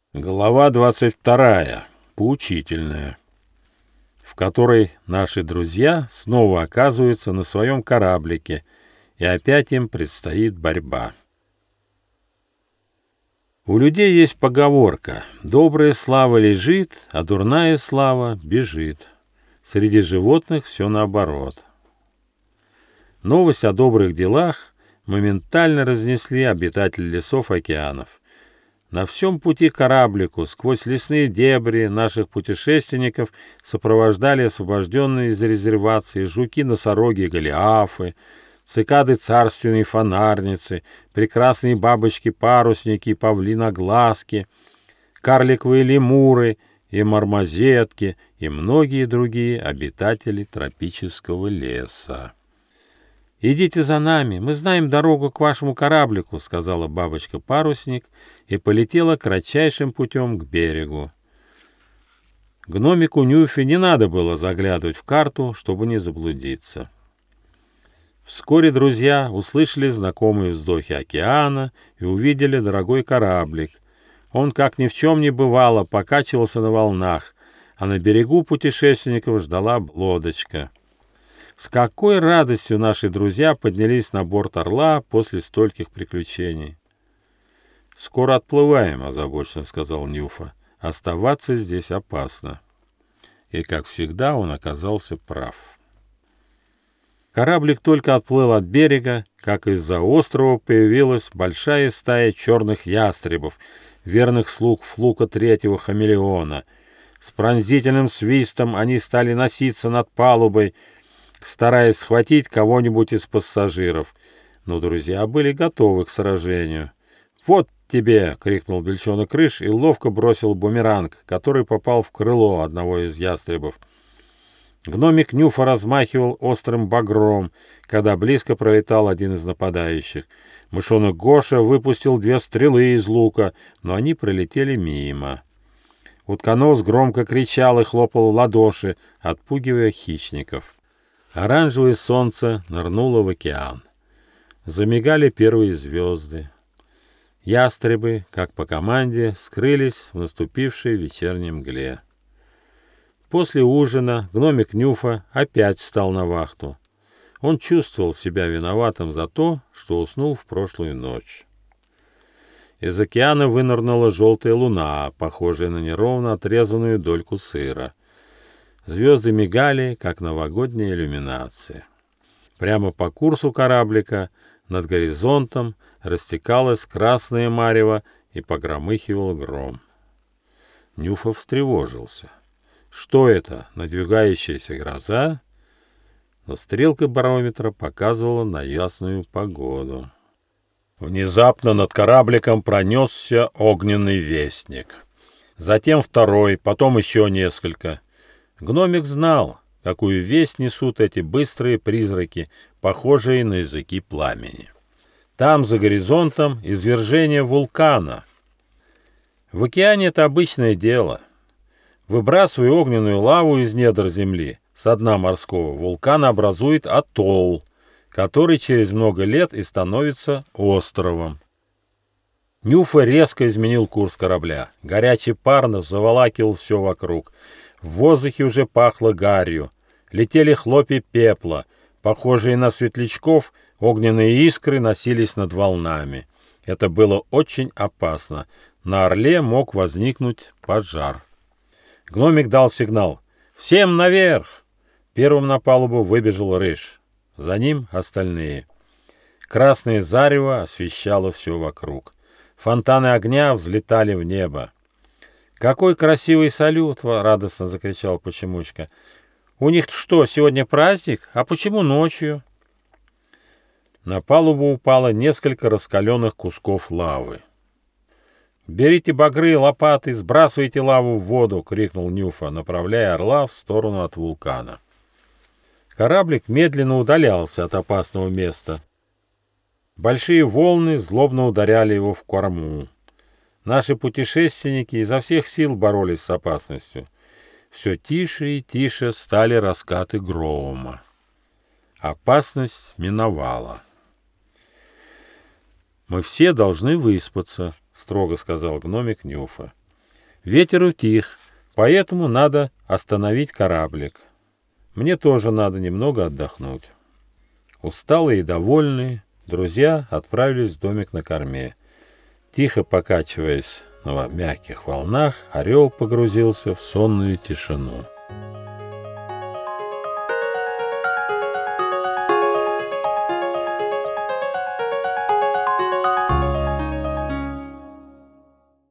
Глава 22. Поучительная, в которой наши друзья снова оказываются на своем кораблике, и опять им предстоит борьба. У людей есть поговорка: «Добрая слава лежит, а дурная слава бежит». Среди животных все наоборот. Новость о добрых делах моментально разнесли обитатели лесов и океанов. На всем пути к кораблику, сквозь лесные дебри наших путешественников сопровождали освобожденные из резервации жуки-носороги и голиафы, цикады царственные фонарницы, прекрасные бабочки-парусники и павлиноглазки, карликовые лемуры и мармозетки и многие другие обитатели тропического леса. «Идите за нами, мы знаем дорогу к вашему кораблику», — сказала бабочка-парусник и полетела кратчайшим путем к берегу. Гномику Нюфе не надо было заглядывать в карту, чтобы не заблудиться. Вскоре друзья услышали знакомые вздохи океана и увидели дорогой кораблик. Он, как ни в чем не бывало, покачивался на волнах, а на берегу путешественников ждала лодочка. С какой радостью наши друзья поднялись на борт «Орла» после стольких приключений. «Скоро отплываем», — озабоченно сказал Нюфа. «Оставаться здесь опасно». И, как всегда, он оказался прав. Кораблик только отплыл от берега, как из-за острова появилась большая стая черных ястребов, верных слуг Флука Третьего Хамелеона. С пронзительным свистом они стали носиться над палубой, стараясь схватить кого-нибудь из пассажиров. Но друзья были готовы к сражению. «Вот тебе!» — крикнул Бельчонок Рыж и ловко бросил бумеранг, который попал в крыло одного из ястребов. Гномик Нюфа размахивал острым багром, когда близко пролетал один из нападающих. Мышонок Гоша выпустил 2 стрелы из лука, но они пролетели мимо. Утконос громко кричал и хлопал в ладоши, отпугивая хищников. Оранжевое солнце нырнуло в океан. Замигали первые звезды. Ястребы, как по команде, скрылись в наступившей вечерней мгле. После ужина гномик Нюфа опять встал на вахту. Он чувствовал себя виноватым за то, что уснул в прошлую ночь. Из океана вынырнула желтая луна, похожая на неровно отрезанную дольку сыра. Звезды мигали, как новогодняя иллюминация. Прямо по курсу кораблика над горизонтом растекалось красное марево и погромыхивал гром. Нюфа встревожился. Что это, надвигающаяся гроза? Но стрелка барометра показывала на ясную погоду. Внезапно над корабликом пронесся огненный вестник. Затем второй, потом еще несколько. Гномик знал, какую весть несут эти быстрые призраки, похожие на языки пламени. Там, за горизонтом, извержение вулкана. В океане это обычное дело. Выбрасывая огненную лаву из недр земли, со дна морского вулкана образует атолл, который через много лет и становится островом. Нюфа резко изменил курс корабля. Горячий пар заволакивал все вокруг. В воздухе уже пахло гарью. Летели хлопья пепла. Похожие на светлячков, огненные искры носились над волнами. Это было очень опасно. На «Орле» мог возникнуть пожар. Гномик дал сигнал: «Всем наверх!» Первым на палубу выбежал Рыж. За ним остальные. Красное зарево освещало все вокруг. Фонтаны огня взлетали в небо. «Какой красивый салют!» — радостно закричал Почемучка. «У них что, сегодня праздник? А почему ночью?» На палубу упало несколько раскаленных кусков лавы. «Берите багры, лопаты, сбрасывайте лаву в воду!» — крикнул Нюфа, направляя «Орла» в сторону от вулкана. Кораблик медленно удалялся от опасного места. Большие волны злобно ударяли его в корму. Наши путешественники изо всех сил боролись с опасностью. Все тише и тише стали раскаты грома. Опасность миновала. «Мы все должны выспаться», — строго сказал гномик Нюфа. Ветер утих, поэтому надо остановить кораблик. Мне тоже надо немного отдохнуть. Усталые и довольные, друзья отправились в домик на корме. Тихо покачиваясь на мягких волнах, орел погрузился в сонную тишину.